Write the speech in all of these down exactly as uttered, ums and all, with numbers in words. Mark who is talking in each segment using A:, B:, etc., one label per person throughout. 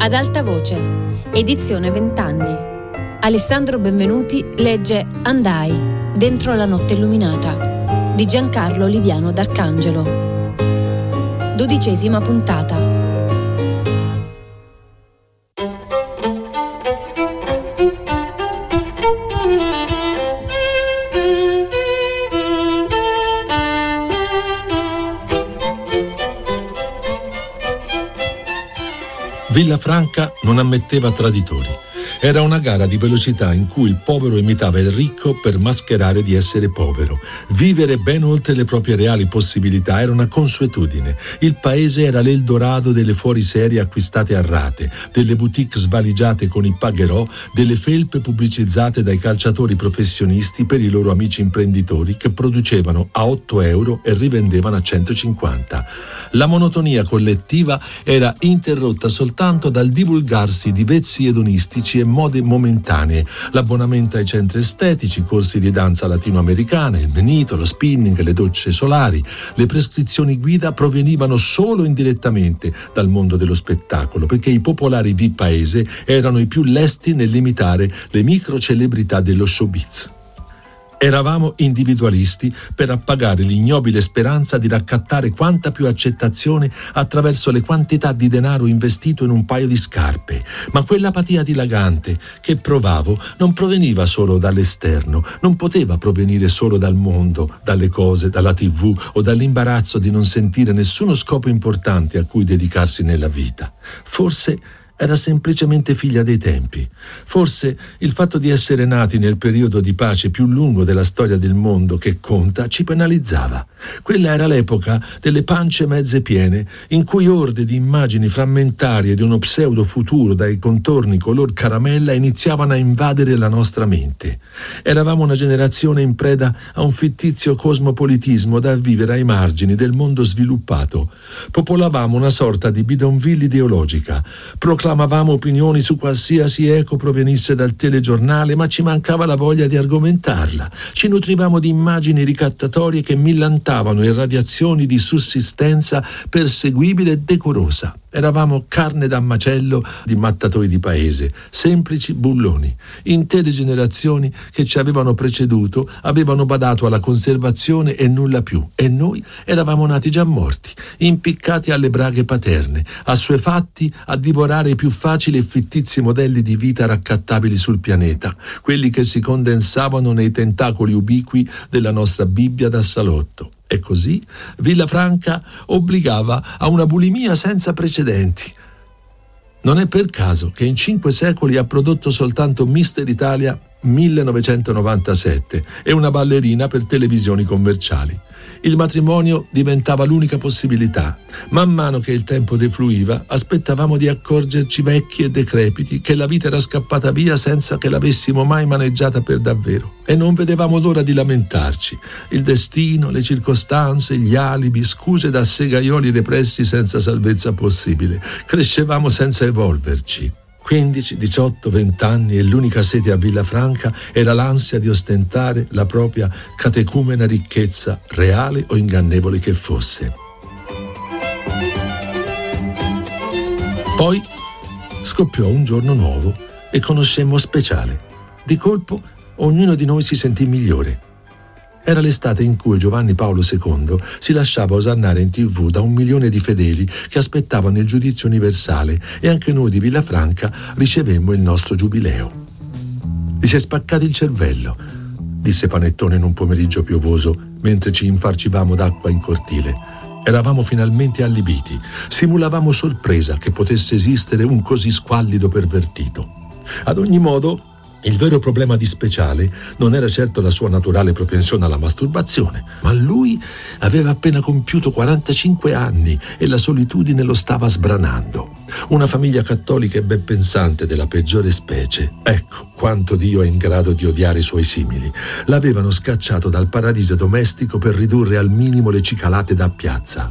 A: Ad alta voce, edizione vent'anni. Alessandro Benvenuti legge Andai, dentro la notte illuminata, di Giancarlo Oliviano d'Arcangelo. Dodicesima puntata.
B: Villafranca non ammetteva traditori. Era una gara di velocità in cui il povero imitava il ricco per mascherare di essere povero. Vivere ben oltre le proprie reali possibilità era una consuetudine. Il paese era l'Eldorado delle fuoriserie acquistate a rate, delle boutique svaligiate con i pagherò, delle felpe pubblicizzate dai calciatori professionisti per i loro amici imprenditori che producevano a otto euro e rivendevano a centocinquanta. La monotonia collettiva era interrotta soltanto dal divulgarsi di vezzi edonistici e mode momentanee, l'abbonamento ai centri estetici, corsi di danza latinoamericana, il menito, lo spinning, le docce solari. Le prescrizioni guida provenivano solo indirettamente dal mondo dello spettacolo, perché i popolari V paese erano i più lesti nell'imitare le microcelebrità dello showbiz. Eravamo individualisti per appagare l'ignobile speranza di raccattare quanta più accettazione attraverso le quantità di denaro investito in un paio di scarpe. Ma quell'apatia dilagante che provavo non proveniva solo dall'esterno, non poteva provenire solo dal mondo, dalle cose, dalla tivù o dall'imbarazzo di non sentire nessuno scopo importante a cui dedicarsi nella vita. Forse era semplicemente figlia dei tempi. Forse il fatto di essere nati nel periodo di pace più lungo della storia del mondo che conta ci penalizzava. Quella era l'epoca delle pance mezze piene, in cui orde di immagini frammentarie di uno pseudo futuro dai contorni color caramella iniziavano a invadere la nostra mente. Eravamo una generazione in preda a un fittizio cosmopolitismo da vivere ai margini del mondo sviluppato. Popolavamo una sorta di bidonville ideologica, proclamavamo opinioni su qualsiasi eco provenisse dal telegiornale, ma ci mancava la voglia di argomentarla. Ci nutrivamo di immagini ricattatorie che millantavano irradiazioni di sussistenza perseguibile e decorosa. Eravamo carne da macello di mattatoi di paese, semplici bulloni. Intere generazioni che ci avevano preceduto avevano badato alla conservazione e nulla più, e noi eravamo nati già morti, impiccati alle braghe paterne, assuefatti a divorare i più facili e fittizi modelli di vita raccattabili sul pianeta, quelli che si condensavano nei tentacoli ubiqui della nostra Bibbia da salotto. E così Villafranca obbligava a una bulimia senza precedenti. Non è per caso che in cinque secoli ha prodotto soltanto Mister Italia millenovecentonovantasette e una ballerina per televisioni commerciali. Il matrimonio diventava l'unica possibilità. Man mano che il tempo defluiva, aspettavamo di accorgerci vecchi e decrepiti che la vita era scappata via senza che l'avessimo mai maneggiata per davvero. E non vedevamo l'ora di lamentarci. Il destino, le circostanze, gli alibi, scuse da segaioli repressi senza salvezza possibile. Crescevamo senza evolverci. quindici, diciotto, venti anni e l'unica sete a Villafranca era l'ansia di ostentare la propria catecumena ricchezza, reale o ingannevole che fosse. Poi scoppiò un giorno nuovo e conoscemmo Speciale. Di colpo ognuno di noi si sentì migliore. Era l'estate in cui Giovanni Paolo secondo si lasciava osannare in tivù da un milione di fedeli che aspettavano il giudizio universale, e anche noi di Villafranca ricevemmo il nostro giubileo. «Vi si è spaccato il cervello», disse Panettone in un pomeriggio piovoso mentre ci infarcivamo d'acqua in cortile. Eravamo finalmente allibiti, simulavamo sorpresa che potesse esistere un così squallido pervertito. Ad ogni modo, il vero problema di Speciale non era certo la sua naturale propensione alla masturbazione, ma lui aveva appena compiuto quarantacinque anni e la solitudine lo stava sbranando. Una famiglia cattolica e ben pensante della peggiore specie, ecco quanto Dio è in grado di odiare i suoi simili, l'avevano scacciato dal paradiso domestico per ridurre al minimo le cicalate da piazza.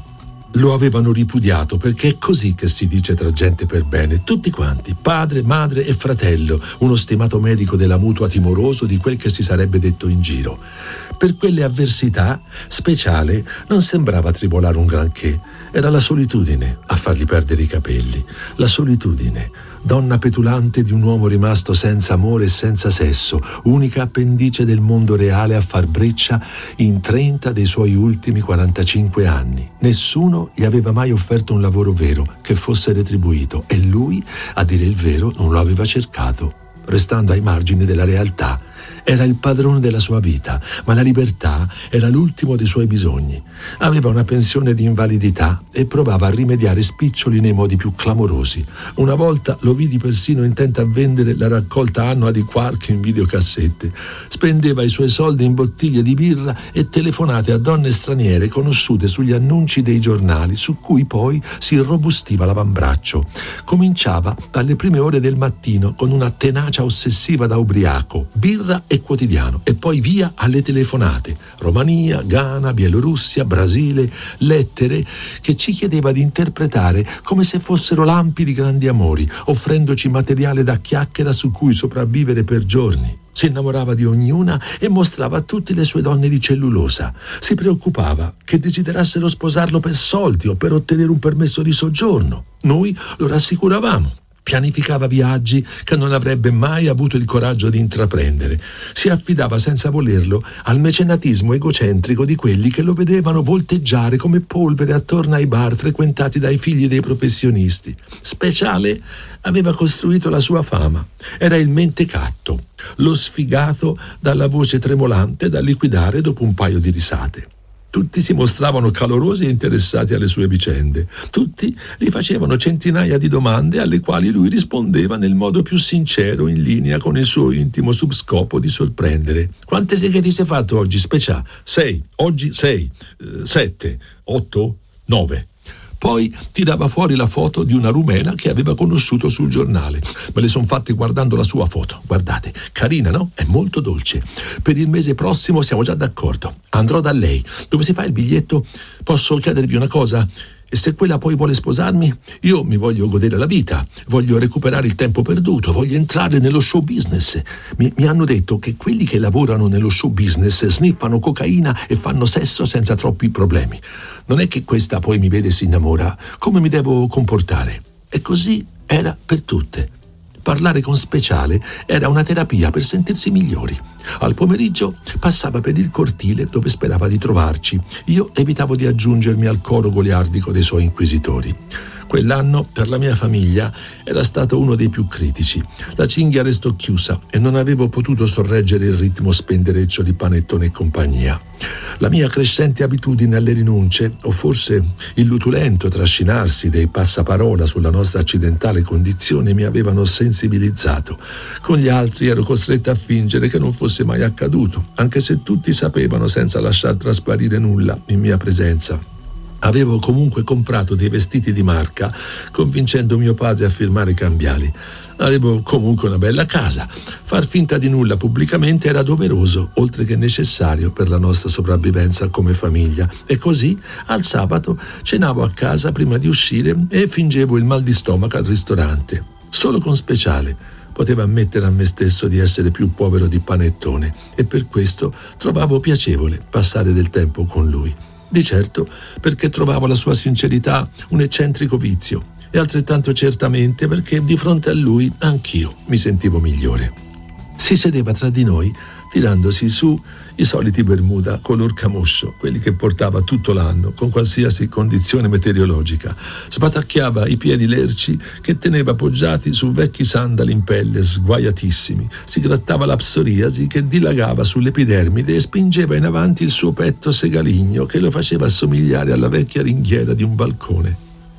B: lo avevano ripudiato, perché è così che si dice tra gente per bene, tutti quanti, padre, madre e fratello, uno stimato medico della mutua timoroso di quel che si sarebbe detto in giro. Per quelle avversità, Speciale non sembrava tribolare un granché, era la solitudine a fargli perdere i capelli, la solitudine, donna petulante di un uomo rimasto senza amore e senza sesso, unica appendice del mondo reale a far breccia in trenta dei suoi ultimi quarantacinque anni. Nessuno gli aveva mai offerto un lavoro vero, che fosse retribuito, e lui, a dire il vero, non lo aveva cercato, restando ai margini della realtà. Era il padrone della sua vita, ma la libertà era l'ultimo dei suoi bisogni. Aveva una pensione di invalidità e provava a rimediare spiccioli nei modi più clamorosi. Una volta lo vidi persino intento a vendere la raccolta annua di Quark in videocassette. Spendeva i suoi soldi in bottiglie di birra e telefonate a donne straniere conosciute sugli annunci dei giornali, su cui poi si irrobustiva l'avambraccio. Cominciava dalle prime ore del mattino con una tenacia ossessiva da ubriaco, birra e quotidiano, e poi via alle telefonate. Romania, Ghana, Bielorussia, Brasile, lettere che ci chiedeva di interpretare come se fossero lampi di grandi amori, offrendoci materiale da chiacchiera su cui sopravvivere per giorni. Si innamorava di ognuna e mostrava a tutte le sue donne di cellulosa. Si preoccupava che desiderassero sposarlo per soldi o per ottenere un permesso di soggiorno. Noi lo rassicuravamo. Pianificava viaggi che non avrebbe mai avuto il coraggio di intraprendere. Si affidava senza volerlo al mecenatismo egocentrico di quelli che lo vedevano volteggiare come polvere attorno ai bar frequentati dai figli dei professionisti. Speciale aveva costruito la sua fama. Era il mentecatto, lo sfigato dalla voce tremolante da liquidare dopo un paio di risate. Tutti si mostravano calorosi e interessati alle sue vicende. Tutti gli facevano centinaia di domande alle quali lui rispondeva nel modo più sincero, in linea con il suo intimo subscopo di sorprendere. Quante seghe ti sei fatto oggi, Specià? Sei. Oggi sei. Eh, sette. Otto. Nove. Poi tirava fuori la foto di una rumena che aveva conosciuto sul giornale. Me le son fatte guardando la sua foto. Guardate, carina, no? È molto dolce. Per il mese prossimo siamo già d'accordo. Andrò da lei. Dove si fa il biglietto? Posso chiedervi una cosa? E se quella poi vuole sposarmi, io mi voglio godere la vita, voglio recuperare il tempo perduto, voglio entrare nello show business. Mi, mi hanno detto che quelli che lavorano nello show business sniffano cocaina e fanno sesso senza troppi problemi. Non è che questa poi mi vede e si innamora. Come mi devo comportare? E così era per tutte. Parlare con Speciale era una terapia per sentirsi migliori. Al pomeriggio passava per il cortile dove sperava di trovarci. Io evitavo di aggiungermi al coro goliardico dei suoi inquisitori. Quell'anno per la mia famiglia era stato uno dei più critici. La cinghia restò chiusa e non avevo potuto sorreggere il ritmo spendereccio di Panettone e compagnia. La mia crescente abitudine alle rinunce, o forse il lutulento trascinarsi dei passaparola sulla nostra accidentale condizione, mi avevano sensibilizzato. Con gli altri ero costretto a fingere che non fosse mai accaduto, anche se tutti sapevano senza lasciar trasparire nulla in mia presenza. Avevo comunque comprato dei vestiti di marca, convincendo mio padre a firmare i cambiali. Avevo comunque una bella casa. Far finta di nulla pubblicamente era doveroso, oltre che necessario per la nostra sopravvivenza come famiglia. E così, al sabato, cenavo a casa prima di uscire e fingevo il mal di stomaco al ristorante. Solo con Speciale potevo ammettere a me stesso di essere più povero di Panettone, e per questo trovavo piacevole passare del tempo con lui. Di certo perché trovavo la sua sincerità un eccentrico vizio, e altrettanto certamente perché di fronte a lui anch'io mi sentivo migliore. Si sedeva tra di noi tirandosi su i soliti Bermuda color camoscio, quelli che portava tutto l'anno con qualsiasi condizione meteorologica. Sbatacchiava i piedi lerci che teneva appoggiati su vecchi sandali in pelle sguaiatissimi, si grattava la psoriasi che dilagava sull'epidermide e spingeva in avanti il suo petto segaligno che lo faceva assomigliare alla vecchia ringhiera di un balcone.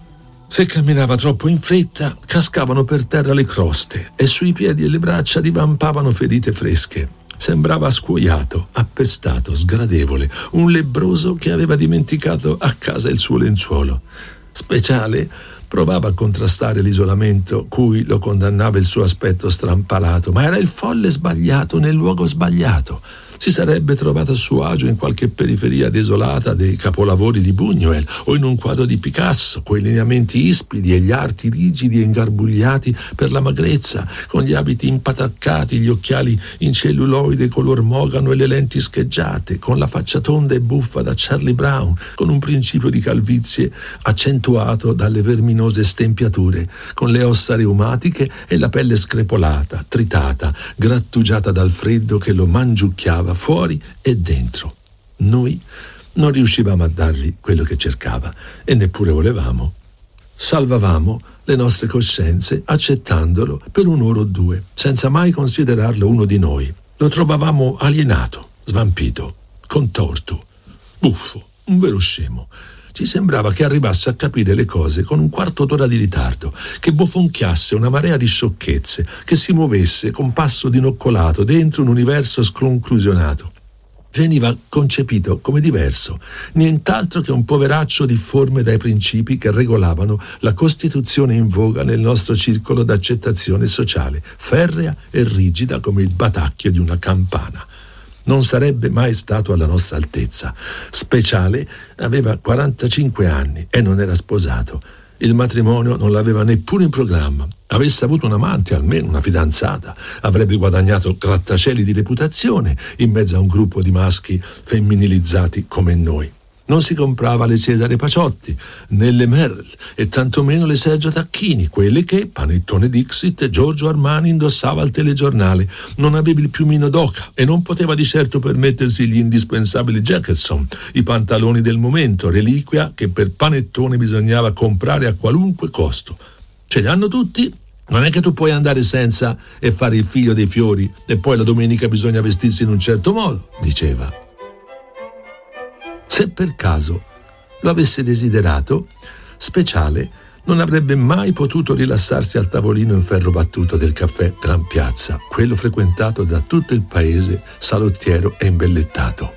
B: Se camminava troppo in fretta, cascavano per terra le croste e sui piedi e le braccia divampavano ferite fresche. Sembrava scuoiato, appestato, sgradevole, un lebbroso che aveva dimenticato a casa il suo lenzuolo. Speciale provava a contrastare l'isolamento cui lo condannava il suo aspetto strampalato, ma era il folle sbagliato nel luogo sbagliato. Si sarebbe trovato a suo agio in qualche periferia desolata dei capolavori di Buñuel o in un quadro di Picasso, coi lineamenti ispidi e gli arti rigidi e ingarbugliati per la magrezza, con gli abiti impataccati, gli occhiali in celluloide color mogano e le lenti scheggiate, con la faccia tonda e buffa da Charlie Brown, con un principio di calvizie accentuato dalle verminose stempiature, con le ossa reumatiche e la pelle screpolata, tritata, grattugiata dal freddo che lo mangiucchiava fuori e dentro. Noi non riuscivamo a dargli quello che cercava e neppure volevamo. Salvavamo le nostre coscienze accettandolo per un'ora o due, senza mai considerarlo uno di noi. Lo trovavamo alienato, svampito, contorto, buffo, un vero scemo. Ci sembrava che arrivasse a capire le cose con un quarto d'ora di ritardo, che bofonchiasse una marea di sciocchezze, che si muovesse con passo dinoccolato dentro un universo sconclusionato. Veniva concepito come diverso, nient'altro che un poveraccio difforme dai principi che regolavano la costituzione in voga nel nostro circolo d'accettazione sociale, ferrea e rigida come il batacchio di una campana. Non sarebbe mai stato alla nostra altezza. Speciale aveva quarantacinque anni e non era sposato. Il matrimonio non l'aveva neppure in programma. Avesse avuto un amante, almeno una fidanzata, avrebbe guadagnato grattacieli di reputazione in mezzo a un gruppo di maschi femminilizzati come noi. Non si comprava le Cesare Paciotti, né le Merle, e tantomeno le Sergio Tacchini, quelle che Panettone Dixit e Giorgio Armani indossava al telegiornale. Non aveva il piumino d'oca e non poteva di certo permettersi gli indispensabili Jacketson, i pantaloni del momento, reliquia che per Panettone bisognava comprare a qualunque costo. Ce li hanno tutti? Non è che tu puoi andare senza e fare il figlio dei fiori e poi la domenica bisogna vestirsi in un certo modo, diceva. Se per caso lo avesse desiderato, Speciale non avrebbe mai potuto rilassarsi al tavolino in ferro battuto del caffè Gran Piazza, quello frequentato da tutto il paese salottiero e imbellettato.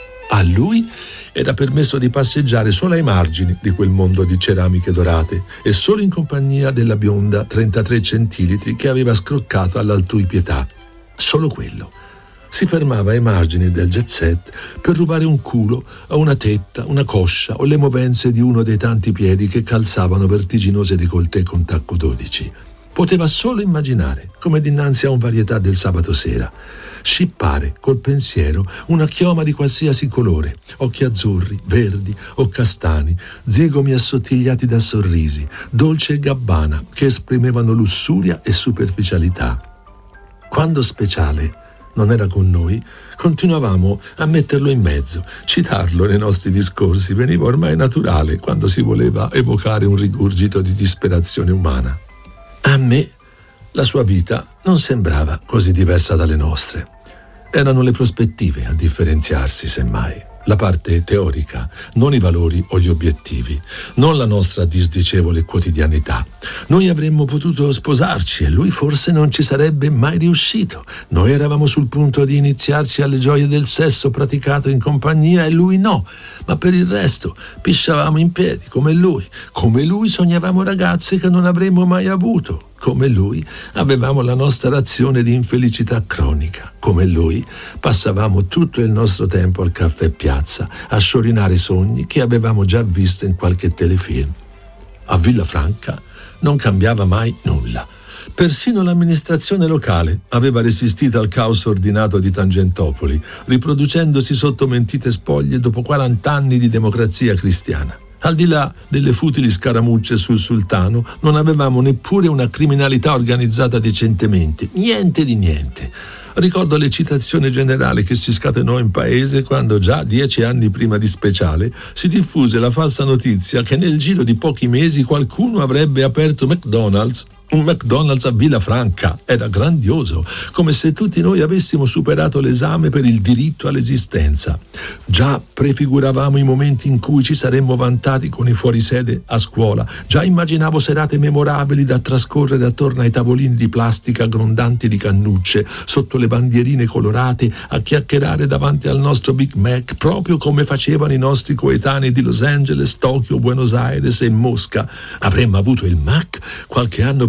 B: A lui era permesso di passeggiare solo ai margini di quel mondo di ceramiche dorate e solo in compagnia della bionda trentatré centilitri che aveva scroccato all'altrui pietà. Solo quello. Si fermava ai margini del jet set per rubare un culo o una tetta, una coscia o le movenze di uno dei tanti piedi che calzavano vertiginose décolleté con tacco dodici. Poteva solo immaginare, come dinanzi a un varietà del sabato sera, scippare col pensiero una chioma di qualsiasi colore, occhi azzurri, verdi o castani, zigomi assottigliati da sorrisi, Dolce e Gabbana che esprimevano lussuria e superficialità. Quando Speciale non era con noi, continuavamo a metterlo in mezzo, citarlo nei nostri discorsi veniva ormai naturale quando si voleva evocare un rigurgito di disperazione umana. A me la sua vita non sembrava così diversa dalle nostre. Erano le prospettive a differenziarsi, semmai. La parte teorica, non i valori o gli obiettivi, non la nostra disdicevole quotidianità. Noi avremmo potuto sposarci e lui forse non ci sarebbe mai riuscito. Noi eravamo sul punto di iniziarci alle gioie del sesso praticato in compagnia e lui no. Ma per il resto pisciavamo in piedi come lui. Come lui sognavamo ragazze che non avremmo mai avuto. Come lui avevamo la nostra razione di infelicità cronica. Come lui passavamo tutto il nostro tempo al caffè Piazza a sciorinare sogni che avevamo già visto in qualche telefilm. A Villafranca non cambiava mai nulla. Persino l'amministrazione locale aveva resistito al caos ordinato di Tangentopoli, riproducendosi sotto mentite spoglie dopo quaranta anni di democrazia cristiana. Al di là delle futili scaramucce sul Sultano, non avevamo neppure una criminalità organizzata decentemente, niente di niente. Ricordo l'eccitazione generale che si scatenò in paese quando già dieci anni prima di Speciale si diffuse la falsa notizia che nel giro di pochi mesi qualcuno avrebbe aperto McDonald's. Un McDonald's a Villafranca. Era grandioso, come se tutti noi avessimo superato l'esame per il diritto all'esistenza. Già prefiguravamo i momenti in cui ci saremmo vantati con i fuorisede a scuola. Già immaginavo serate memorabili da trascorrere attorno ai tavolini di plastica grondanti di cannucce, sotto le bandierine colorate, a chiacchierare davanti al nostro Big Mac, proprio come facevano i nostri coetanei di Los Angeles, Tokyo, Buenos Aires e Mosca. Avremmo avuto il Mac qualche anno prima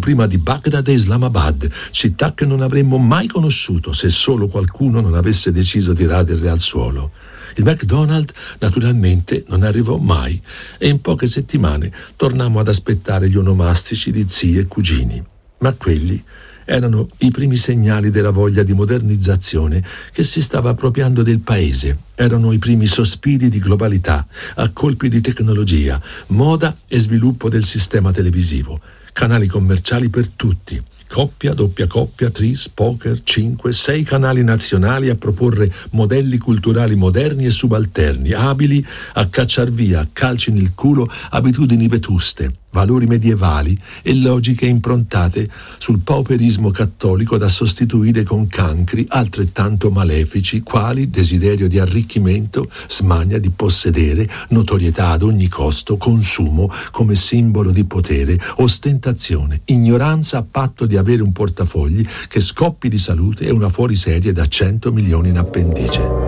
B: prima di Baghdad e Islamabad, città che non avremmo mai conosciuto se solo qualcuno non avesse deciso di raderle al suolo. Il McDonald's naturalmente non arrivò mai e in poche settimane tornammo ad aspettare gli onomastici di zii e cugini. Ma quelli erano i primi segnali della voglia di modernizzazione che si stava appropriando del paese. Erano i primi sospiri di globalità a colpi di tecnologia, moda e sviluppo del sistema televisivo, canali commerciali per tutti. Coppia, doppia coppia, tris, poker, cinque, sei canali nazionali a proporre modelli culturali moderni e subalterni, abili a cacciar via, calci nel culo, abitudini vetuste, valori medievali e logiche improntate sul pauperismo cattolico da sostituire con cancri altrettanto malefici, quali desiderio di arricchimento, smania di possedere, notorietà ad ogni costo, consumo come simbolo di potere, ostentazione, ignoranza a patto di avere un portafogli che scoppi di salute e una fuoriserie da cento milioni in appendice.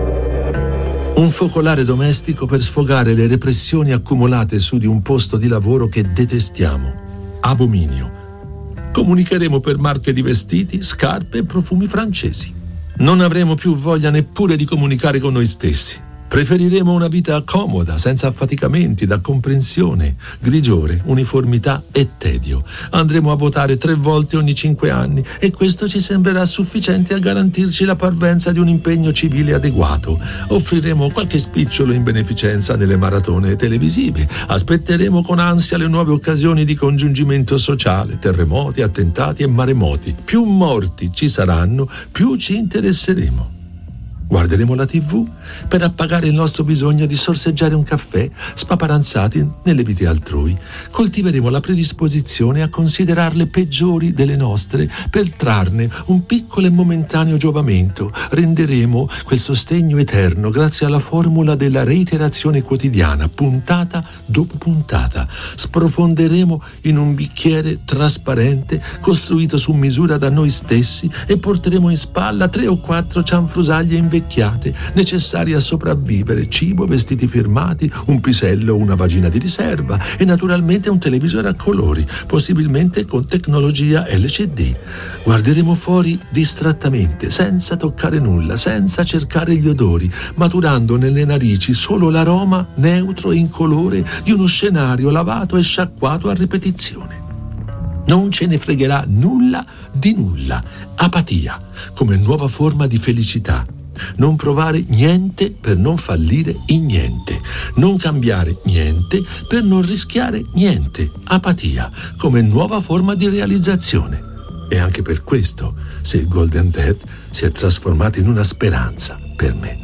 B: Un focolare domestico per sfogare le repressioni accumulate su di un posto di lavoro che detestiamo. Abominio. Comunicheremo per marche di vestiti, scarpe e profumi francesi. Non avremo più voglia neppure di comunicare con noi stessi. Preferiremo una vita comoda, senza affaticamenti, da comprensione, grigiore, uniformità e tedio. Andremo a votare tre volte ogni cinque anni e questo ci sembrerà sufficiente a garantirci la parvenza di un impegno civile adeguato. Offriremo qualche spicciolo in beneficenza nelle maratone televisive. Aspetteremo con ansia le nuove occasioni di congiungimento sociale, terremoti, attentati e maremoti. Più morti ci saranno, più ci interesseremo. Guarderemo la tivù per appagare il nostro bisogno di sorseggiare un caffè spaparanzati nelle vite altrui. Coltiveremo la predisposizione a considerarle peggiori delle nostre per trarne un piccolo e momentaneo giovamento. Renderemo quel sostegno eterno grazie alla formula della reiterazione quotidiana, puntata dopo puntata. Sprofonderemo in un bicchiere trasparente costruito su misura da noi stessi e porteremo in spalla tre o quattro cianfrusaglie invecchiate necessari a sopravvivere, cibo, vestiti firmati, un pisello, una vagina di riserva e naturalmente un televisore a colori, possibilmente con tecnologia L C D. Guarderemo fuori distrattamente, senza toccare nulla, senza cercare gli odori, maturando nelle narici solo l'aroma neutro e incolore di uno scenario lavato e sciacquato a ripetizione. Non ce ne fregherà nulla di nulla. Apatia, come nuova forma di felicità. Non provare niente per non fallire in niente. Non cambiare niente per non rischiare niente. Apatia, come nuova forma di realizzazione. E anche per questo, se il Golden Dead si è trasformato in una speranza per me.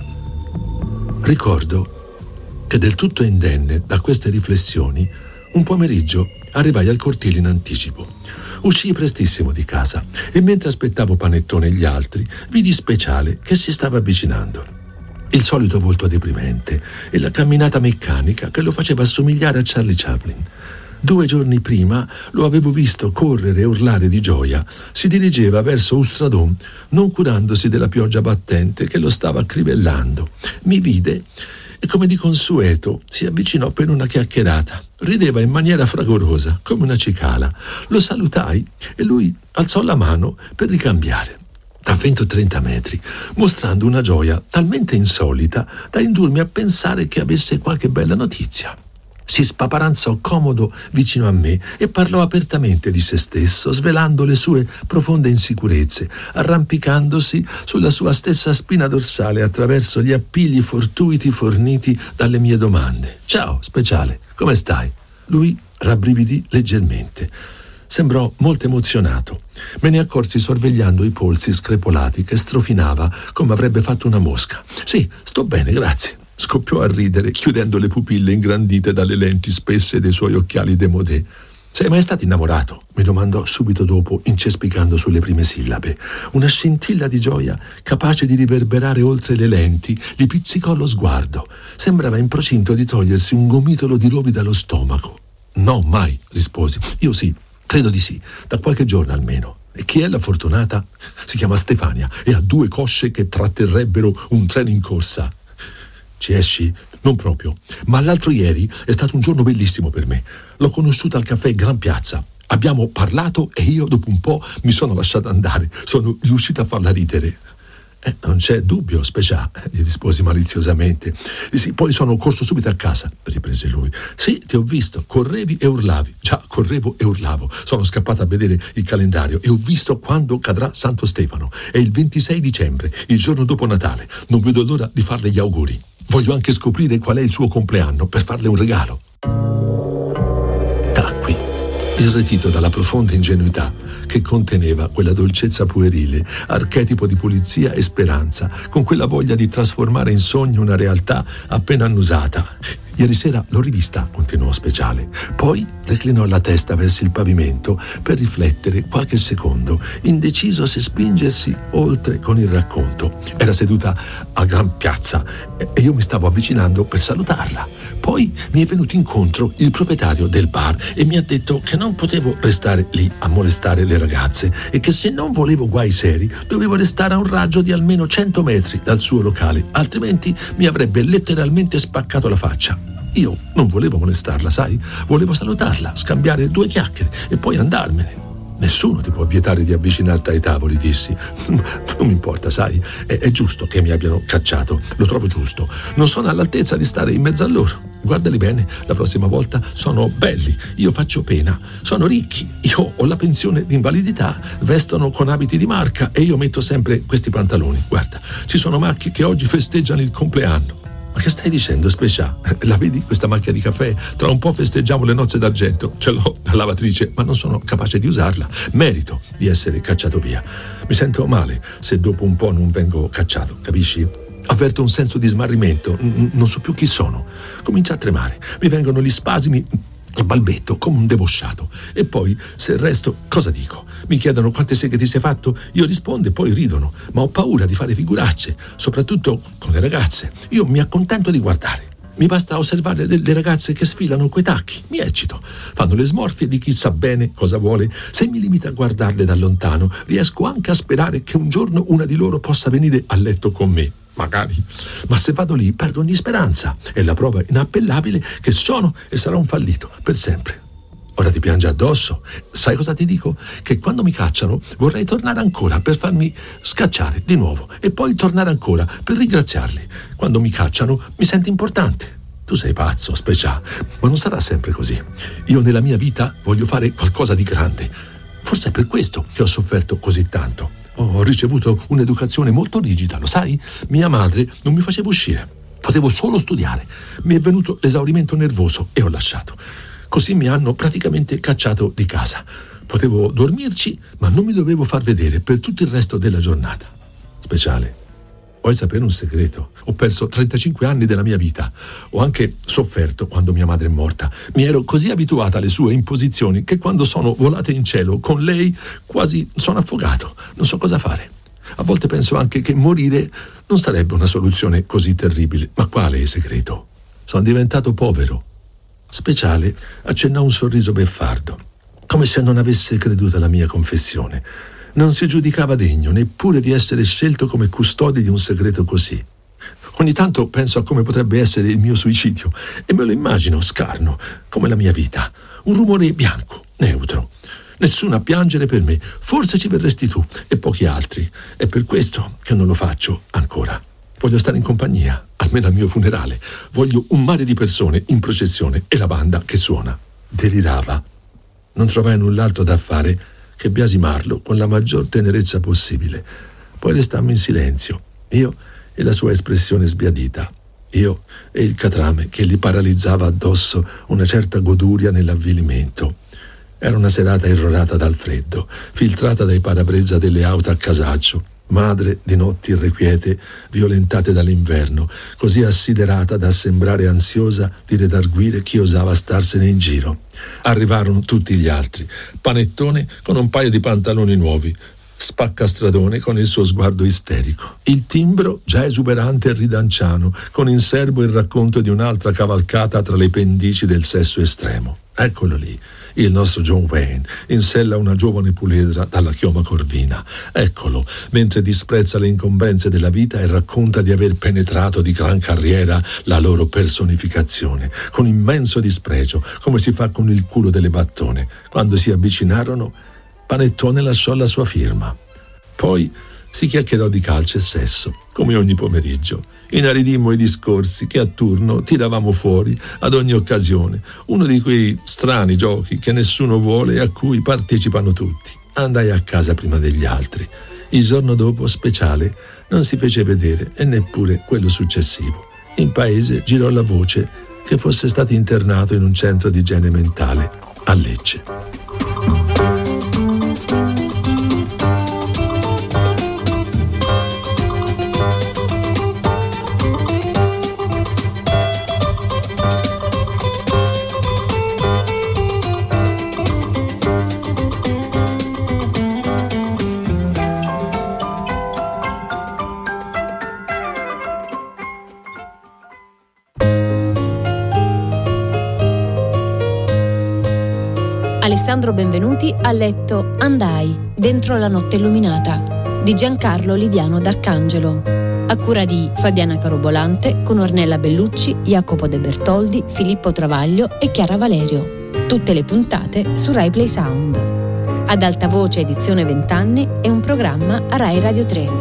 B: Ricordo che del tutto indenne da queste riflessioni, un pomeriggio arrivai al cortile in anticipo. Uscii prestissimo di casa e mentre aspettavo Panettone e gli altri, vidi Speciale che si stava avvicinando. Il solito volto deprimente e la camminata meccanica che lo faceva assomigliare a Charlie Chaplin. Due giorni prima lo avevo visto correre e urlare di gioia. Si dirigeva verso Ustradon, non curandosi della pioggia battente che lo stava crivellando. Mi vide e come di consueto si avvicinò per una chiacchierata. Rideva in maniera fragorosa, come una cicala. Lo salutai e lui alzò la mano per ricambiare. A venti o trenta metri, mostrando una gioia talmente insolita da indurmi a pensare che avesse qualche bella notizia. Si spaparanzò comodo vicino a me e parlò apertamente di se stesso, svelando le sue profonde insicurezze, arrampicandosi sulla sua stessa spina dorsale attraverso gli appigli fortuiti forniti dalle mie domande. «Ciao, Speciale, come stai?» Lui rabbrividì leggermente. Sembrò molto emozionato. Me ne accorsi sorvegliando i polsi screpolati che strofinava come avrebbe fatto una mosca. «Sì, sto bene, grazie». Scoppiò a ridere, chiudendo le pupille ingrandite dalle lenti spesse dei suoi occhiali démodé. «Sei mai stato innamorato?» mi domandò subito dopo, incespicando sulle prime sillabe. Una scintilla di gioia, capace di riverberare oltre le lenti, gli pizzicò lo sguardo. Sembrava in procinto di togliersi un gomitolo di rovi dallo stomaco. «No, mai», risposi. «Io sì, credo di sì, da qualche giorno almeno». «E chi è la fortunata?» «Si chiama Stefania e ha due cosce che tratterrebbero un treno in corsa». «Ci esci?» «Non proprio, ma l'altro ieri è stato un giorno bellissimo per me. L'ho conosciuta al caffè Gran Piazza. Abbiamo parlato e io dopo un po' mi sono lasciato andare, sono riuscito a farla ridere. Eh, non c'è dubbio, Specià, gli risposi maliziosamente. Sì, poi sono corso subito a casa, riprese lui. Sì, ti ho visto, correvi e urlavi. Già, correvo e urlavo. Sono scappato a vedere il calendario e ho visto quando cadrà Santo Stefano. È il ventisei dicembre, il giorno dopo Natale. Non vedo l'ora di farle gli auguri. Voglio anche scoprire qual è il suo compleanno per farle un regalo. Tacqui, irretito dalla profonda ingenuità che conteneva quella dolcezza puerile, archetipo di pulizia e speranza, con quella voglia di trasformare in sogno una realtà appena annusata. Ieri sera l'ho rivista, continuò Speciale. Poi reclinò la testa verso il pavimento per riflettere qualche secondo, indeciso se spingersi oltre con il racconto. Era seduta a gran piazza e io mi stavo avvicinando per salutarla. Poi mi è venuto incontro il proprietario del bar e mi ha detto che non potevo restare lì a molestare le ragazze e che se non volevo guai seri dovevo restare a un raggio di almeno cento metri dal suo locale, altrimenti mi avrebbe letteralmente spaccato la faccia. Io non volevo molestarla, sai? Volevo salutarla, scambiare due chiacchiere e poi andarmene. Nessuno ti può vietare di avvicinarti ai tavoli, dissi. Non mi importa, sai? È, è giusto che mi abbiano cacciato, lo trovo giusto. Non sono all'altezza di stare in mezzo a loro. Guardali bene, la prossima volta sono belli, io faccio pena. Sono ricchi, io ho la pensione di invalidità, vestono con abiti di marca e io metto sempre questi pantaloni. Guarda, ci sono macchie che oggi festeggiano il compleanno. Ma che stai dicendo, Specià? La vedi questa macchia di caffè? Tra un po' festeggiamo le nozze d'argento. Ce l'ho da lavatrice, ma non sono capace di usarla. Merito di essere cacciato via. Mi sento male se dopo un po' non vengo cacciato, capisci? Avverto un senso di smarrimento, non so più chi sono. Comincia a tremare, mi vengono gli spasimi e balbetto come un debosciato. E poi, se resto, cosa dico? Mi chiedono quante seghe ti sei fatto? Io rispondo e poi ridono, ma ho paura di fare figuracce, soprattutto con le ragazze. Io mi accontento di guardare. Mi basta osservare le, le ragazze che sfilano quei tacchi, mi eccito. Fanno le smorfie di chi sa bene cosa vuole. Se mi limito a guardarle da lontano, riesco anche a sperare che un giorno una di loro possa venire a letto con me. Magari. Ma se vado lì perdo ogni speranza. È la prova inappellabile che sono e sarò un fallito per sempre. Ora ti piange addosso. Sai cosa ti dico? Che quando mi cacciano vorrei tornare ancora per farmi scacciare di nuovo e poi tornare ancora per ringraziarli. Quando mi cacciano mi sento importante. Tu sei pazzo, Specià, ma non sarà sempre così. Io nella mia vita voglio fare qualcosa di grande. Forse è per questo che ho sofferto così tanto. Ho ricevuto un'educazione molto rigida, lo sai? Mia madre non mi faceva uscire. Potevo solo studiare. Mi è venuto l'esaurimento nervoso e ho lasciato. Così mi hanno praticamente cacciato di casa. Potevo dormirci, ma non mi dovevo far vedere per tutto il resto della giornata. Speciale, vuoi sapere un segreto? Ho perso trentacinque anni della mia vita. Ho anche sofferto quando mia madre è morta. Mi ero così abituata alle sue imposizioni che quando sono volate in cielo con lei quasi sono affogato. Non so cosa fare. A volte penso anche che morire non sarebbe una soluzione così terribile. Ma quale è il segreto? Sono diventato povero. Speciale accennò un sorriso beffardo, come se non avesse creduto alla mia confessione. Non si giudicava degno neppure di essere scelto come custode di un segreto così. Ogni tanto penso a come potrebbe essere il mio suicidio e me lo immagino scarno, come la mia vita. Un rumore bianco, neutro. Nessuno a piangere per me. Forse ci verresti tu e pochi altri. È per questo che non lo faccio ancora. Voglio stare in compagnia, almeno al mio funerale. Voglio un mare di persone in processione e la banda che suona. Delirava. Non trovai null'altro da fare che biasimarlo con la maggior tenerezza possibile. Poi restammo in silenzio, io e la sua espressione sbiadita, io e il catrame che gli paralizzava addosso una certa goduria nell'avvilimento. Era una serata irrorata dal freddo, filtrata dai parabrezza delle auto a casaccio, madre di notti irrequiete violentate dall'inverno, così assiderata da sembrare ansiosa di redarguire chi osava starsene in giro. Arrivarono tutti gli altri, Panettone con un paio di pantaloni nuovi, Spaccastradone con il suo sguardo isterico, il Timbro già esuberante e ridanciano, con in serbo il racconto di un'altra cavalcata tra le pendici del sesso estremo. Eccolo lì, il nostro John Wayne, in sella una giovane puledra dalla chioma corvina. Eccolo, mentre disprezza le incombenze della vita e racconta di aver penetrato di gran carriera la loro personificazione, con immenso dispregio, come si fa con il culo delle battone. Quando si avvicinarono, Panettone lasciò la sua firma. Poi si chiacchierò di calcio e sesso, come ogni pomeriggio. Inaridimmo i discorsi che a turno tiravamo fuori ad ogni occasione, uno di quei strani giochi che nessuno vuole e a cui partecipano tutti. Andai a casa prima degli altri. Il giorno dopo, speciale, non si fece vedere e neppure quello successivo. In paese girò la voce che fosse stato internato in un centro di igiene mentale a Lecce.
A: Alessandro Benvenuti ha letto Andai, dentro la notte illuminata, di Giancarlo Liviano d'Arcangelo, a cura di Fabiana Carobolante, con Ornella Bellucci, Jacopo De Bertoldi, Filippo Travaglio e Chiara Valerio. Tutte le puntate su Rai Play Sound. Ad alta voce edizione venti anni è un programma a Rai Radio tre.